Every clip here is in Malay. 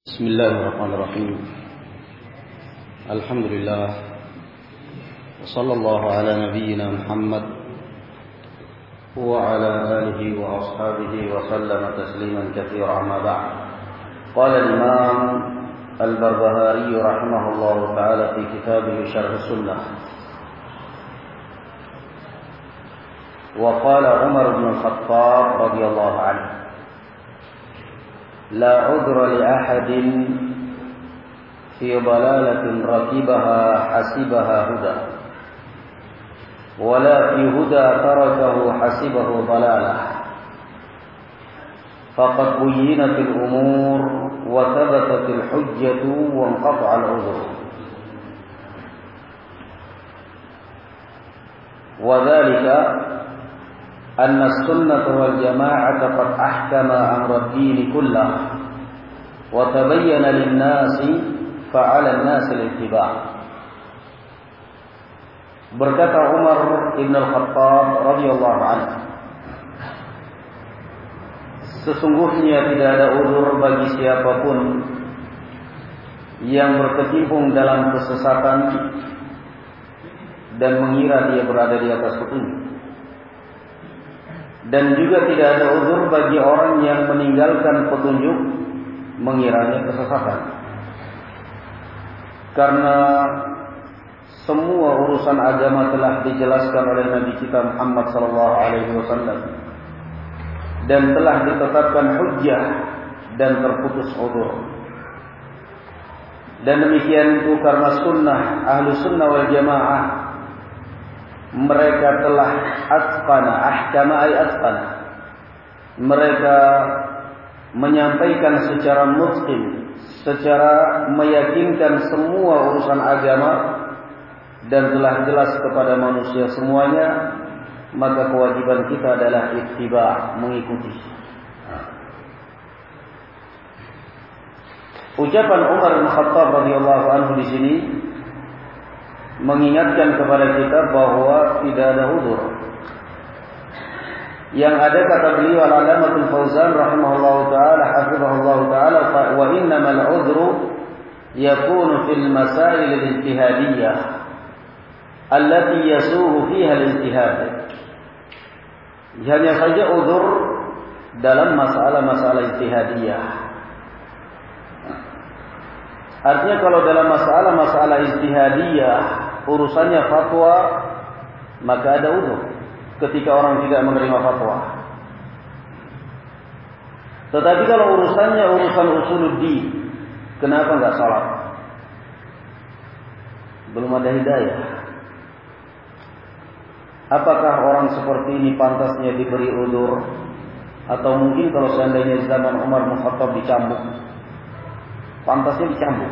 بسم الله الرحمن الرحيم. الحمد لله وصلى الله على نبينا محمد وعلى آله وأصحابه وسلم تسليما كثيرا. أما بعد، قال الإمام البربهاري رحمه الله تعالى في كتابه شرح السنة: وقال عمر بن الخطاب رضي الله عنه: لا عذر لأحد في ضلالة ركبها حسبها هدى، ولا في هدى تركه حسبه ضلالة، فقد بينت الأمور وثبتت الحجة وانقطع العذر. وذلك أن السنة والجماعة قد أحكم أمر الدين كله وتبين للناس فعلى الناس الاتباع. Berkata Umar ibn al-Khattab radhiyallahu anhu, sesungguhnya tidak ada uzur bagi siapapun yang berkecimpung dalam kesesatan dan mengira dia berada di atas petunjuk. Dan juga tidak ada uzur bagi orang yang meninggalkan petunjuk mengiranya kesesatan. Karena semua urusan agama telah dijelaskan oleh Nabi kita Muhammad SAW dan telah ditetapkan hujjah dan terputus uzur. Dan demikian itu karena sunnah ahlu sunnah wal jamaah, mereka telah atqana, ahkama ay atqana, mereka menyampaikan secara mutqin, secara meyakinkan semua urusan agama dan telah jelas kepada manusia semuanya, maka kewajiban kita adalah ittiba', mengikuti. Ucapan Umar bin Khattab radhiyallahu anhu di sini mengingatkan kepada kita bahwa tidak ada uzur. Yang ada, kata beliau Al-Alamatul Fauzan rahimahullahu taala hafizahullahu taala, wa innamal uzru yakunu fil masail al-ijtihadiyyah allati yasuhu fiha al-ijtihad. Hanya saja uzur dalam masalah-masalah ijtihadiyah. Artinya kalau dalam masalah-masalah ijtihadiyah urusannya fatwa, maka ada uzur ketika orang tidak menerima fatwa. Tetapi kalau urusannya urusan usuluddin, kenapa enggak salat? Belum ada hidayah. Apakah orang seperti ini pantasnya diberi uzur? Atau mungkin kalau seandainya zaman Umar bin Khattab dicambuk, pantasnya dicambuk.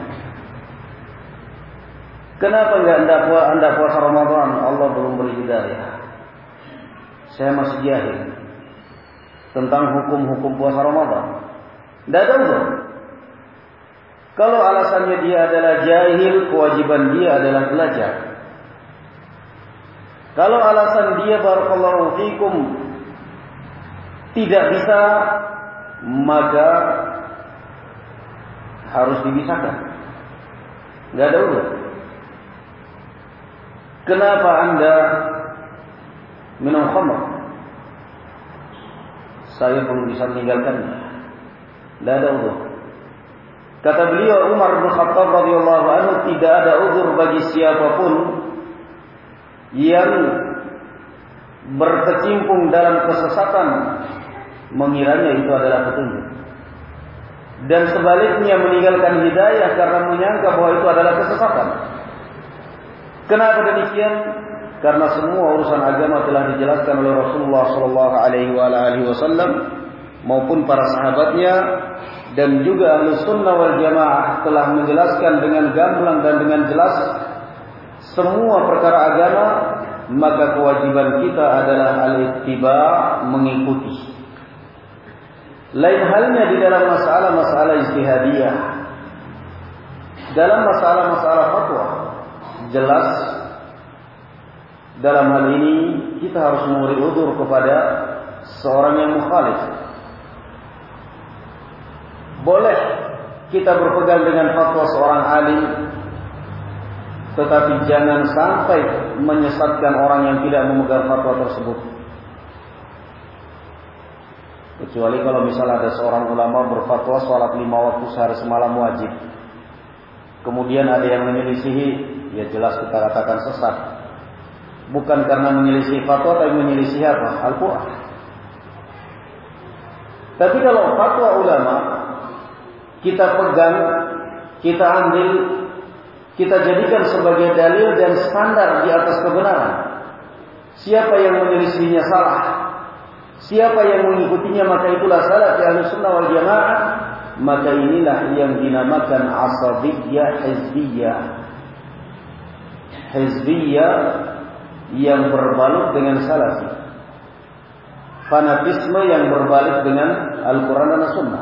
Kenapa enggak anda puasa Ramadan? Allah belum beri hidayah. Saya masih jahil tentang hukum-hukum puasa Ramadan. Tidak ada uzur. Kalau alasannya dia adalah jahil, kewajiban dia adalah belajar. Kalau alasan dia barakallahu fikum tidak bisa, maka harus dibisakan. Tidak ada uzur. Kenapa anda minum khamr? Saya belum bisa meninggalkannya. Tidak ada uzur. Kata beliau Umar bin Khattab radhiyallahu anhu, tidak ada uzur bagi siapapun yang berkecimpung dalam kesesatan mengiranya itu adalah petunjuk, dan sebaliknya meninggalkan hidayah karena menyangka bahwa itu adalah kesesatan. Kenapa demikian? Karena semua urusan agama telah dijelaskan oleh Rasulullah SAW maupun para sahabatnya, dan juga Ahlus Sunnah wal Jamaah telah menjelaskan dengan gamblang dan dengan jelas semua perkara agama. Maka kewajiban kita adalah al-ittiba', mengikuti. Lain halnya di dalam masalah-masalah ijtihadiyah. Dalam masalah-masalah fatwa, jelas dalam hal ini kita harus memberi uzur kepada seorang yang mukhalif. Boleh kita berpegang dengan fatwa seorang alim, tetapi jangan sampai menyesatkan orang yang tidak memegang fatwa tersebut. Kecuali kalau misalnya ada seorang ulama berfatwa sholat 5 waktu sehari semalam wajib, kemudian ada yang menyelisihi, ya jelas kita katakan sesat. Bukan karena menyelisih fatwa, tapi menyelisih apa? Al-Quran. Tapi kalau fatwa ulama kita pegang, kita ambil, kita jadikan sebagai dalil dan standar di atas kebenaran. Siapa yang menyelisihinya salah, siapa yang mengikutinya maka itulah salaf Ahlus Sunnah wal Jamaah. Maka inilah yang dinamakan asabiyyah hizbiyah. Hizbiyah yang berbalut dengan salafi, fanatisme yang berbalik dengan Al-Quran dan As-Sunnah.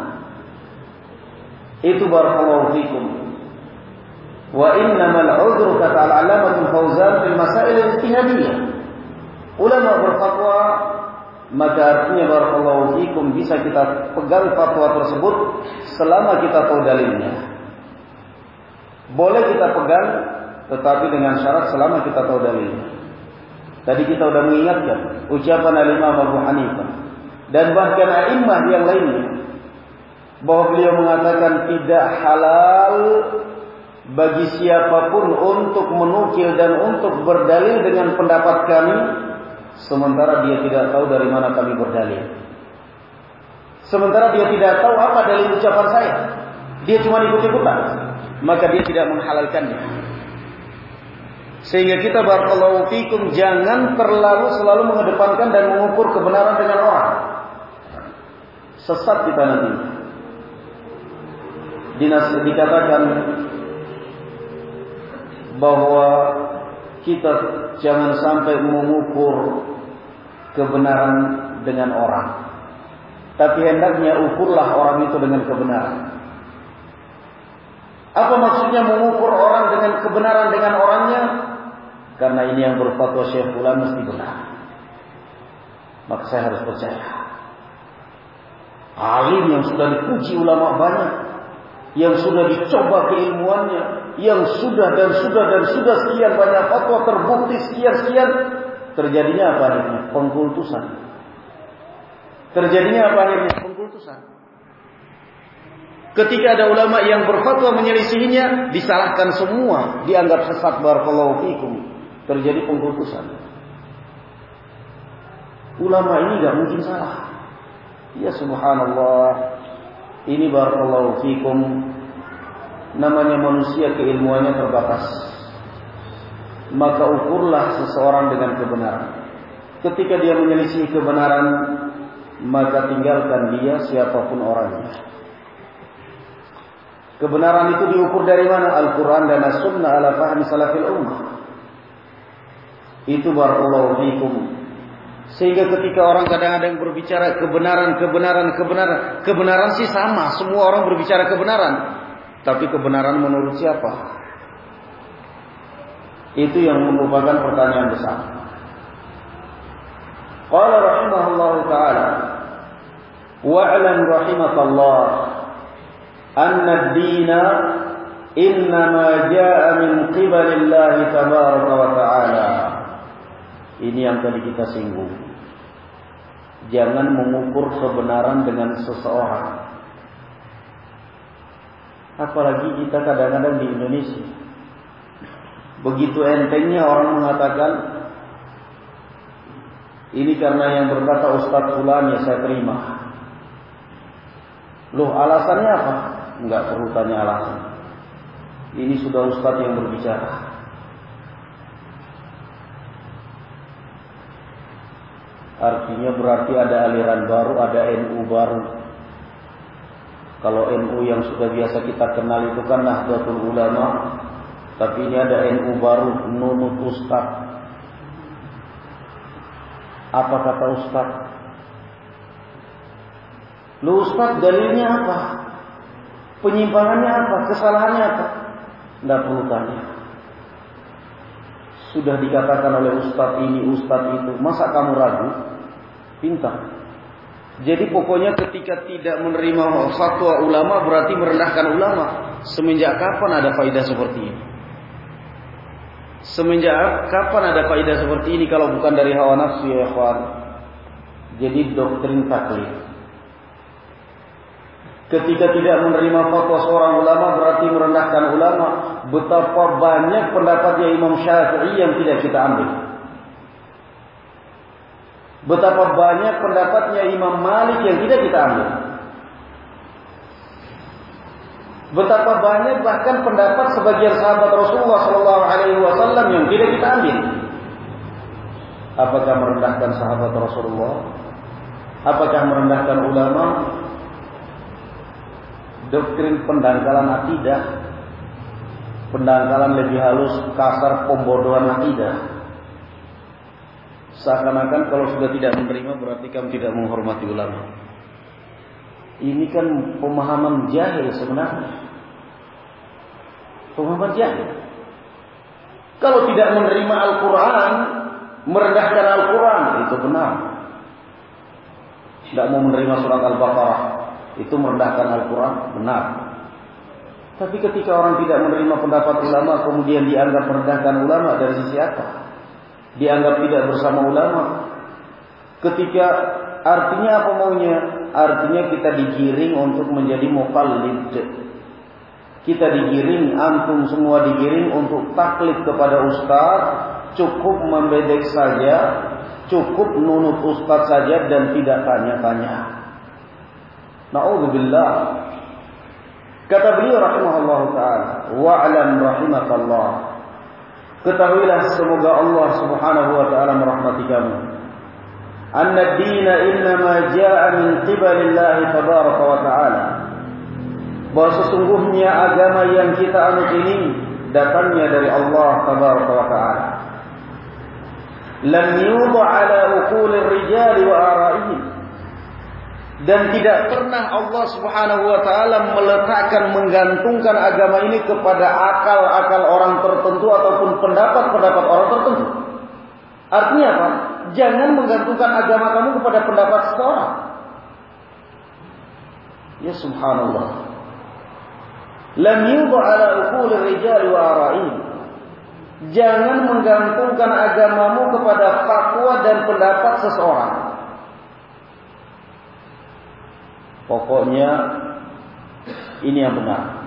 Itu barakallahu fikum. Wa innamal udhru kata al-'allamatul Fauzan fil masail al-ijtihadiyah. Ulama berfatwa, maka artinya barakallahu fikum bisa kita pegang fatwa tersebut selama kita tahu dalilnya. Boleh kita pegang, tetapi dengan syarat selama kita tahu dalilnya. Tadi kita sudah mengingatkan ucapan Al-Imam Abu Hanifah dan bahkan a'immah yang lainnya, bahwa beliau mengatakan tidak halal bagi siapapun untuk menukil dan untuk berdalil dengan pendapat kami, sementara dia tidak tahu dari mana kami berdalil. Sementara dia tidak tahu apa dalil ucapan saya, dia cuma ikut-ikutan, maka dia tidak menghalalkannya. Sehingga kita barakallahu fikum jangan selalu mengedepankan dan mengukur kebenaran dengan orang. Sesat kita nanti. Dikatakan bahwa kita jangan sampai mengukur kebenaran dengan orang, tapi hendaknya ukurlah orang itu dengan kebenaran. Apa maksudnya mengukur orang dengan kebenaran dengan orangnya? Karena ini yang berfatwa Syekh Fulan mesti benar, maka saya harus percaya. Alim yang sudah dipuji ulama banyak, yang sudah dicoba keilmuannya, yang sudah sekian banyak fatwa terbukti sekian, terjadinya apa akhirnya? Pengkultusan. Terjadinya apa akhirnya? Pengkultusan. Ketika ada ulama yang berfatwa menyelisihinya, disalahkan semua, dianggap sesat, barakallahu fikum. Terjadi pengkultusan. Ulama ini gak mungkin salah. Ya subhanallah. Ini barakallahu fikum, namanya manusia keilmuannya terbatas. Maka ukurlah seseorang dengan kebenaran. Ketika dia menyelisih kebenaran, maka tinggalkan dia siapapun orangnya. Kebenaran itu diukur dari mana? Al-Quran dan As-Sunnah ala fahmi salafil ummah. Itu barakallahu fikum. Sehingga ketika orang kadang-kadang berbicara kebenaran sih sama, semua orang berbicara kebenaran. Tapi kebenaran menurut siapa? Itu yang merupakan pertanyaan besar. Qala rahimahullahu ta'ala, wa'lam rahimakallah anna ad-dina innama jaa'a min qibalillahi tabaraka wa ta'ala. Ini yang tadi kita singgung. Jangan mengukur kebenaran dengan seseorang. Apalagi kita kadang-kadang di Indonesia, begitu entengnya orang mengatakan, ini karena yang berkata Ustadz Fulan ya saya terima. Loh, alasannya apa? Enggak perlu tanya alasan. Ini sudah Ustadz yang berbicara. Artinya berarti ada aliran baru, ada NU baru. Kalau NU yang sudah biasa kita kenal itu kan Nahdlatul Ulama, tapi ini ada NU baru, Nunut Ustaz. Apa kata Ustaz? Lu Ustaz dalilnya apa? Penyimpangannya apa? Kesalahannya apa? Tidak perlu tanya. Sudah dikatakan oleh Ustaz ini, Ustaz itu. Masa kamu ragu? Pintar. Jadi pokoknya ketika tidak menerima fatwa ulama berarti merendahkan ulama. Semenjak kapan ada faedah seperti ini? Semenjak kapan ada faedah seperti ini kalau bukan dari hawa nafsu ya ikhwan? Jadi doktrin taklid. Ketika tidak menerima fatwa seorang ulama berarti merendahkan ulama. Betapa banyak pendapatnya Imam Syafi'i yang tidak kita ambil. Betapa banyak pendapatnya Imam Malik yang tidak kita ambil. Betapa banyak bahkan pendapat sebagian sahabat Rasulullah SAW yang tidak kita ambil. Apakah merendahkan sahabat Rasulullah? Apakah merendahkan ulama? Doktrin pendangkalan akidah, pendangkalan lebih halus, kasar, pembodohan akidah. Seakan-akan kalau sudah tidak menerima berarti kamu tidak menghormati ulama. Ini kan pemahaman jahil sebenarnya. Pemahaman jahil. Kalau tidak menerima Al-Quran, merendahkan Al-Quran, itu benar. Tidak mau menerima surat Al-Baqarah, itu merendahkan Al-Quran, benar. Tapi ketika orang tidak menerima pendapat ulama, kemudian dianggap merendahkan ulama, dari sisi apa? Dianggap tidak bersama ulama. Ketika artinya apa maunya? Artinya kita digiring untuk menjadi muqallid. Kita digiring, antum semua digiring untuk taklid kepada ustaz. Cukup membedek saja, cukup nunut ustaz saja dan tidak tanya-tanya. Na'udzubillah. Kata beliau rahimahullah ta'ala, wa'alam rahimakallah. Ketahuilah semoga Allah Subhanahu wa taala merahmati kamu. Anna ad-dina innama jaa'a min qibalillahi tabaraka wa ta'ala. Bahwa sesungguhnya agama yang kita anut ini datangnya dari Allah tabaraka wa ta'ala. Lam yudha 'ala uqulir rijali wa ara'ihim. Dan tidak pernah Allah Subhanahu wa taala meletakkan, menggantungkan agama ini kepada akal-akal orang tertentu ataupun pendapat-pendapat orang tertentu. Artinya apa? Jangan menggantungkan agama kamu kepada pendapat seseorang. Ya subhanallah. Lam yudha 'ala uqulir rijali wa ara'ihim. Jangan menggantungkan agamamu kepada fatwa dan pendapat seseorang. Pokoknya ini yang benar.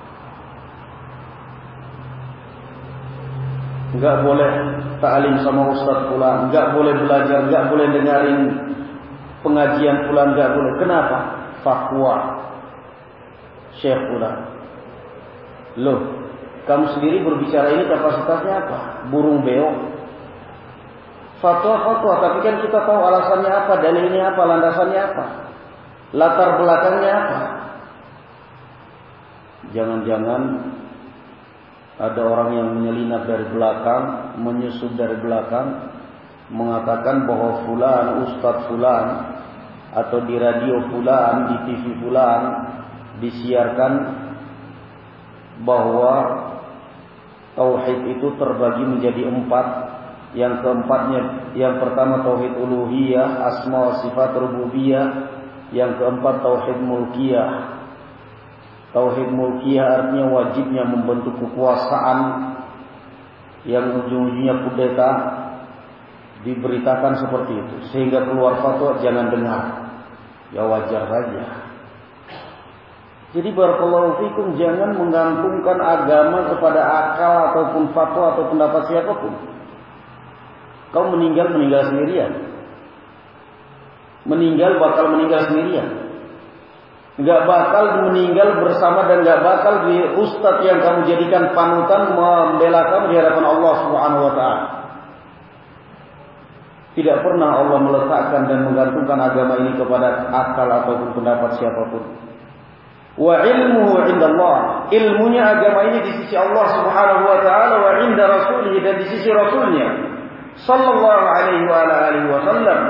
Enggak boleh ta'lim sama ustaz pula, enggak boleh belajar, enggak boleh dengarin pengajian pula, enggak boleh. Kenapa? Fatwa Syekh pula. Loh, kamu sendiri berbicara ini kapasitasnya apa? Burung beo. Fatwa-fatwa, tapi kan kita tahu alasannya apa, dalilnya apa, landasannya apa. Latar belakangnya apa? Jangan-jangan ada orang yang menyelinap dari belakang, menyusup dari belakang, mengatakan bahwa fulan, ustadz fulan, atau di radio fulan, di TV fulan, disiarkan bahwa tauhid itu terbagi menjadi 4. Yang keempatnya, yang pertama tauhid uluhiyah, asma wa sifat rububiyah. Yang keempat tauhid mulkiyah. Tauhid mulkiyah artinya wajibnya membentuk kekuasaan yang ujung-ujungnya kudeta. Diberitakan seperti itu sehingga keluar fatwa jangan dengar. Ya wajar saja. Jadi barakallahu fikum, jangan menggantungkan agama kepada akal ataupun fatwa atau pendapat siapapun. Kau meninggal sendirian. Meninggal bakal meninggal sendirian. Enggak bakal meninggal bersama dan enggak bakal di ustaz yang kamu jadikan panutan membela kamu di hadapan Allah Subhanahu wa taala. Tidak pernah Allah meletakkan dan menggantungkan agama ini kepada akal ataupun pendapat siapapun. Wa ilmuhu 'indallah. Ilmunya agama ini di sisi Allah Subhanahu wa taala, wa 'inda rasulih, dan di sisi rasulnya sallallahu alaihi wa alihi wasallam.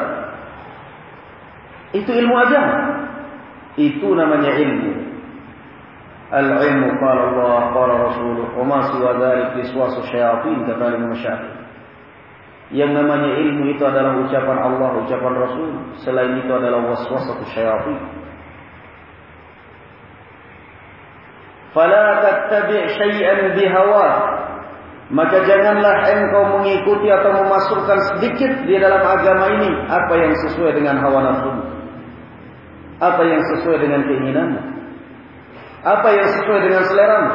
Itu ilmu agama. Itu namanya ilmu. Al-ilmu qala Allah qala Rasulullah wa ma siwa dzalik liswasu syayatin kata Imam Syafi'i. Yang namanya ilmu itu adalah ucapan Allah, ucapan Rasul. Selain itu adalah waswasatus syaitan. Fala tattabi' syai'an bihawa. Maka janganlah engkau mengikuti atau memasukkan sedikit di dalam agama ini apa yang sesuai dengan hawa nafsu, apa yang sesuai dengan keinginanmu, apa yang sesuai dengan seleramu.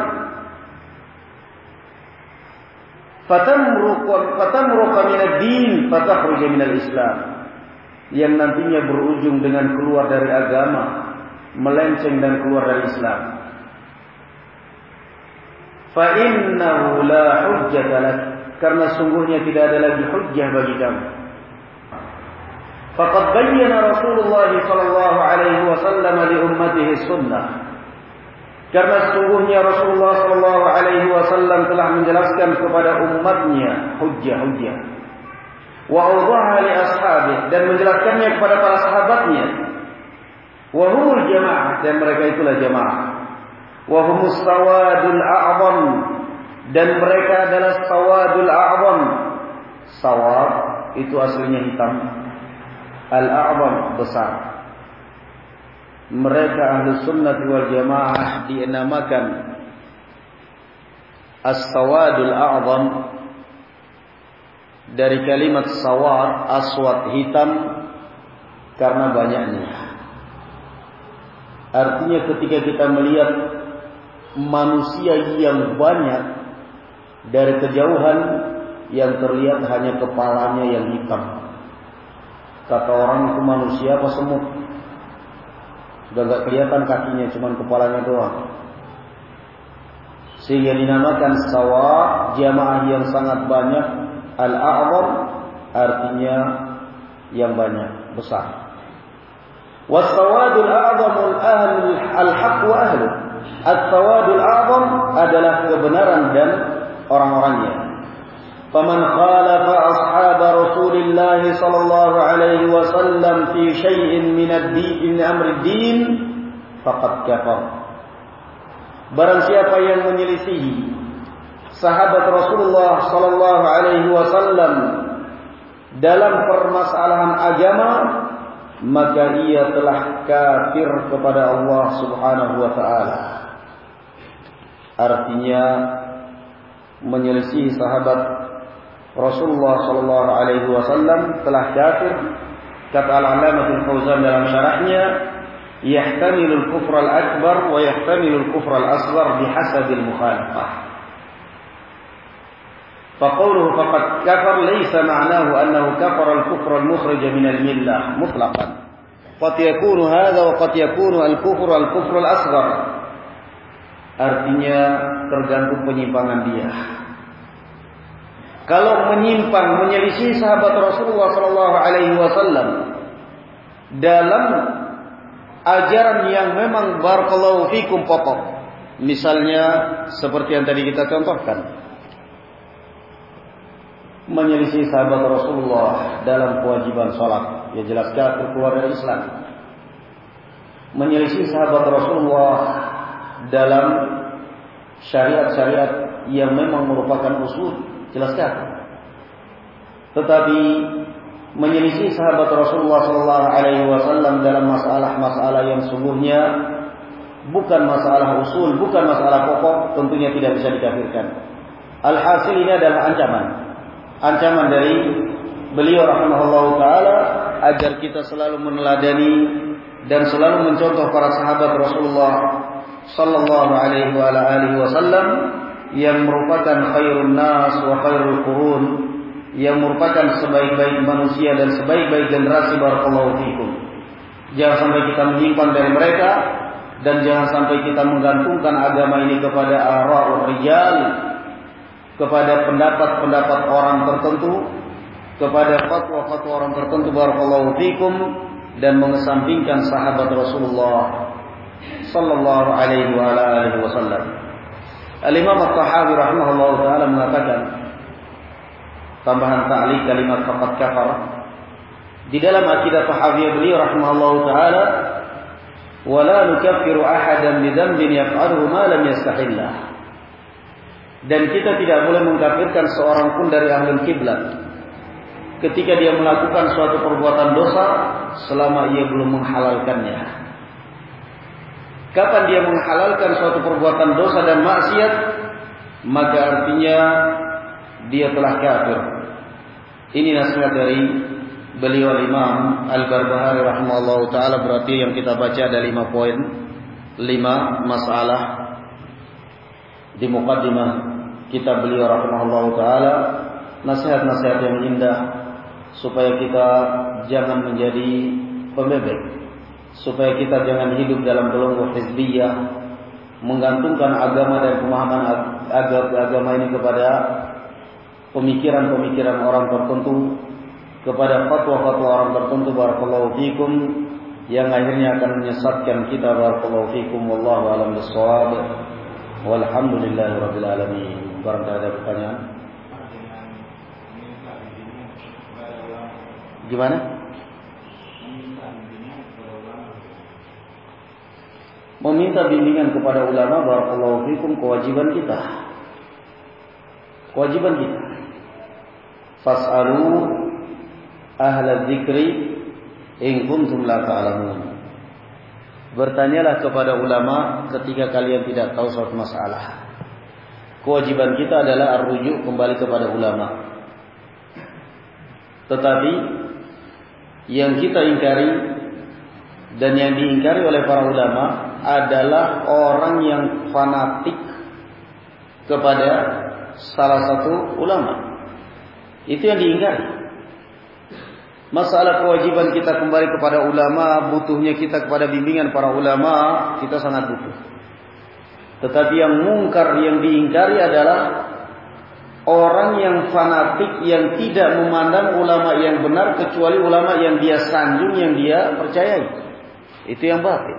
Fatamruqa minad din fatakhruja minal Islam, yang nantinya berujung dengan keluar dari agama, melenceng dan keluar dari Islam. Fa innahu la hujjata lak, karena sungguhnya tidak ada lagi hujjah bagi kamu. Faqad bayyana Rasulullah sallallahu alaihi wasallam li ummatihi sunnah, karena sungguhnya Rasulullah sallallahu alaihi wasallam telah menjelaskan kepada umatnya hujjah-hujjah. Wa awdaha li ashabihi, dan menjelaskannya kepada para sahabatnya. Wa humul jamaah, dan mereka itulah jamaah. Wa humus sawadul a'zam, dan mereka adalah sawadul a'zam. Sawad itu aslinya hitam, al-a'zam besar. Mereka Ahlus Sunnah wal Jamaah dinamakan as-sawadul a'zam dari kalimat sawad, aswad hitam, karena banyaknya. Artinya ketika kita melihat manusia yang banyak, dari kejauhan yang terlihat hanya kepalanya yang hitam. Kata orang itu manusia apa semut? Sudah gak kelihatan kakinya, cuma kepalanya doang. Sehingga dinamakan sawad, jamaah yang sangat banyak. Al-a'zam artinya yang banyak, besar. Was-sawadul a'zamul ahlul al-haq wa ahlu. As-sawadul a'zam adalah kebenaran dan orang-orangnya. Faman khalafa ashab Rasulillah sallallahu alaihi wasallam fi syai'in min ad-din min amri ad-din faqad kafar. Barang siapa yang menyelisihi sahabat Rasulullah sallallahu alaihi wasallam dalam permasalahan agama, maka ia telah kafir kepada Allah Subhanahu wa taala. Artinya menyelisih sahabat Rasulullah sallallahu alaihi wasallam telah kafir. Kata Al-Allamah Al-Fauzan dalam syarahnya, yahtamilul kufra al-akbar wa yahtamilul kufra al-asghar bihasabil mukhalafah. فقوله فقد كفر ليس معناه أنه كفر الكفر المخرج من الملة مطلقا قد يكون هذا وقد يكون الكفر الأصغر. Artinya tergantung penyimpangan dia. Kalau menyimpang, menyelisih sahabat Rasulullah sallallahu alaihi wasallam dalam ajaran yang memang barakallahu fikum pokok, misalnya seperti yang tadi kita contohkan, menyelisih sahabat Rasulullah dalam kewajiban salat, ya jelas kafir, keluar dari Islam. Menyelisih sahabat Rasulullah dalam syariat-syariat yang memang merupakan usul, jelas kafir. Tetapi menyelisih sahabat Rasulullah sallallahu alaihi wasallam dalam masalah-masalah yang sungguhnya bukan masalah usul, bukan masalah pokok, tentunya tidak bisa dikafirkan. Alhasil ini adalah ancaman dari beliau rahimahullahu taala agar kita selalu meneladani dan selalu mencontoh para sahabat Rasulullah sallallahu alaihi wa alihi wasallam yang merupakan khairun nas wa khairul qurun, yang merupakan sebaik-baik manusia dan sebaik-baik generasi. Barakallahu fikum. Jangan sampai kita menyimpang dari mereka, dan jangan sampai kita menggantungkan agama ini kepada ara'ur rijal, kepada pendapat-pendapat orang tertentu, kepada fatwa-fatwa orang tertentu. Barakallahu fikum. Dan mengesampingkan sahabat Rasulullah sallallahu alaihi wa alihi wasallam. Al-Imam At-Tahawi rahimahullahu taala mengatakan, tambahan ta'liq kalimat faqad kafar, di dalam akidah Tahaviyah beliau rahimahullahu taala, wala nukaffiru ahadan bi dhanbin yaf'aluhu ma lam yastahillah. Dan kita tidak boleh mengkafirkan seorang pun dari ahlul kiblat ketika dia melakukan suatu perbuatan dosa selama ia belum menghalalkannya. Kapan dia menghalalkan suatu perbuatan dosa dan maksiat, maka artinya dia telah kafir. Ini nasihat dari beliau Imam Al-Barbahari rahimahullah ta'ala. Berarti yang kita baca ada 5 poin, 5 masalah di muqaddimah kitab beliau rahimahullah ta'ala. Nasihat-nasihat yang indah supaya kita jangan menjadi pembebek, supaya kita jangan hidup dalam belenggu hizbiyah, menggantungkan agama dan pemahaman agama ini kepada pemikiran-pemikiran orang tertentu, kepada fatwa-fatwa orang tertentu, barakallahu fikum, yang akhirnya akan menyesatkan kita, barakallahu fikum. Wallahu a'lam bishawab. Walhamdulillahirabbil alamin. Barangkali ada pertanyaan? Gimana? Meminta bimbingan kepada ulama, barakallahu fikum, kewajiban kita. Kewajiban kita. Fas'alu ahla dzikri in kuntum la ta'lamun. Bertanyalah kepada ulama ketika kalian tidak tahu suatu masalah. Kewajiban kita adalah ar-rujuk, kembali kepada ulama. Tetapi yang kita ingkari dan yang diingkari oleh para ulama adalah orang yang fanatik kepada salah satu ulama. Itu yang diingkari. Masalah kewajiban kita kembali kepada ulama, butuhnya kita kepada bimbingan para ulama, kita sangat butuh. Tetapi yang mungkar, yang diingkari adalah orang yang fanatik, yang tidak memandang ulama yang benar kecuali ulama yang dia sanjung, yang dia percayai. Itu yang batil.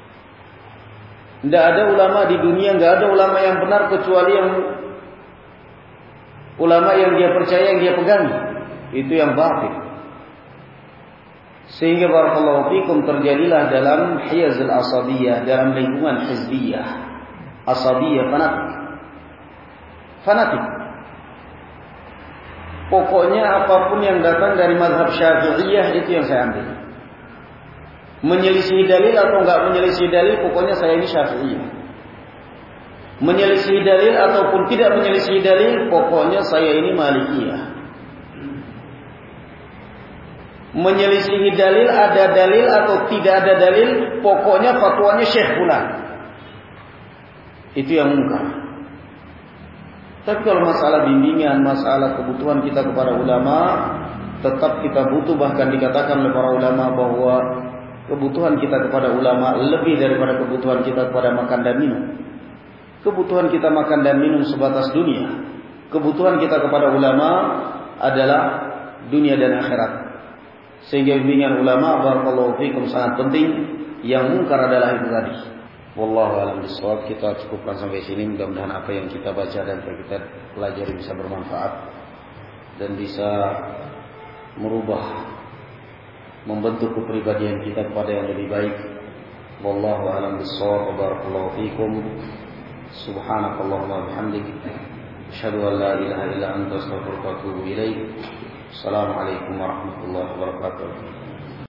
Tidak ada ulama di dunia, tidak ada ulama yang benar kecuali yang ulama yang dia percaya, yang dia pegangi. Itu yang batil. Sehingga barakallahu fikum terjadilah dalam hiyazul asabiyah, dalam lingkungan hizbiyah, asabiyah, fanatik. Pokoknya apapun yang datang dari mazhab Syafi'iyah itu yang saya ambil. Menyelisih dalil atau enggak menyelisih dalil, pokoknya saya ini Syafi'iyah. Menyelisih dalil ataupun tidak menyelisih dalil, pokoknya saya ini Malikiyah. Menyelisih dalil, ada dalil atau tidak ada dalil, pokoknya fatwanya Syekh fulan. Itu yang mungkar. Tapi kalau masalah bimbingan, masalah kebutuhan kita kepada ulama, tetap kita butuh. Bahkan dikatakan oleh para ulama bahwa kebutuhan kita kepada ulama lebih daripada kebutuhan kita kepada makan dan minum. Kebutuhan kita makan dan minum sebatas dunia. Kebutuhan kita kepada ulama adalah dunia dan akhirat. Sehingga bimbingan ulama, barakallahu fikum, sangat penting. Yang mungkar adalah itu tadi. Wallahu a'lam bishawab. Kita cukupkan sampai sini. Mudah-mudahan apa yang kita baca dan kita pelajari bisa bermanfaat dan bisa merubah, membentuk kepribadian kita kepada yang lebih baik. Wallahu a'lam bishawab. Barakallahu fikum. Subhanakallahumma bihamdik, asyhadu an la ilaha illa anta, astaghfiruka wa atubu ilaik. Assalamualaikum warahmatullahi wabarakatuh.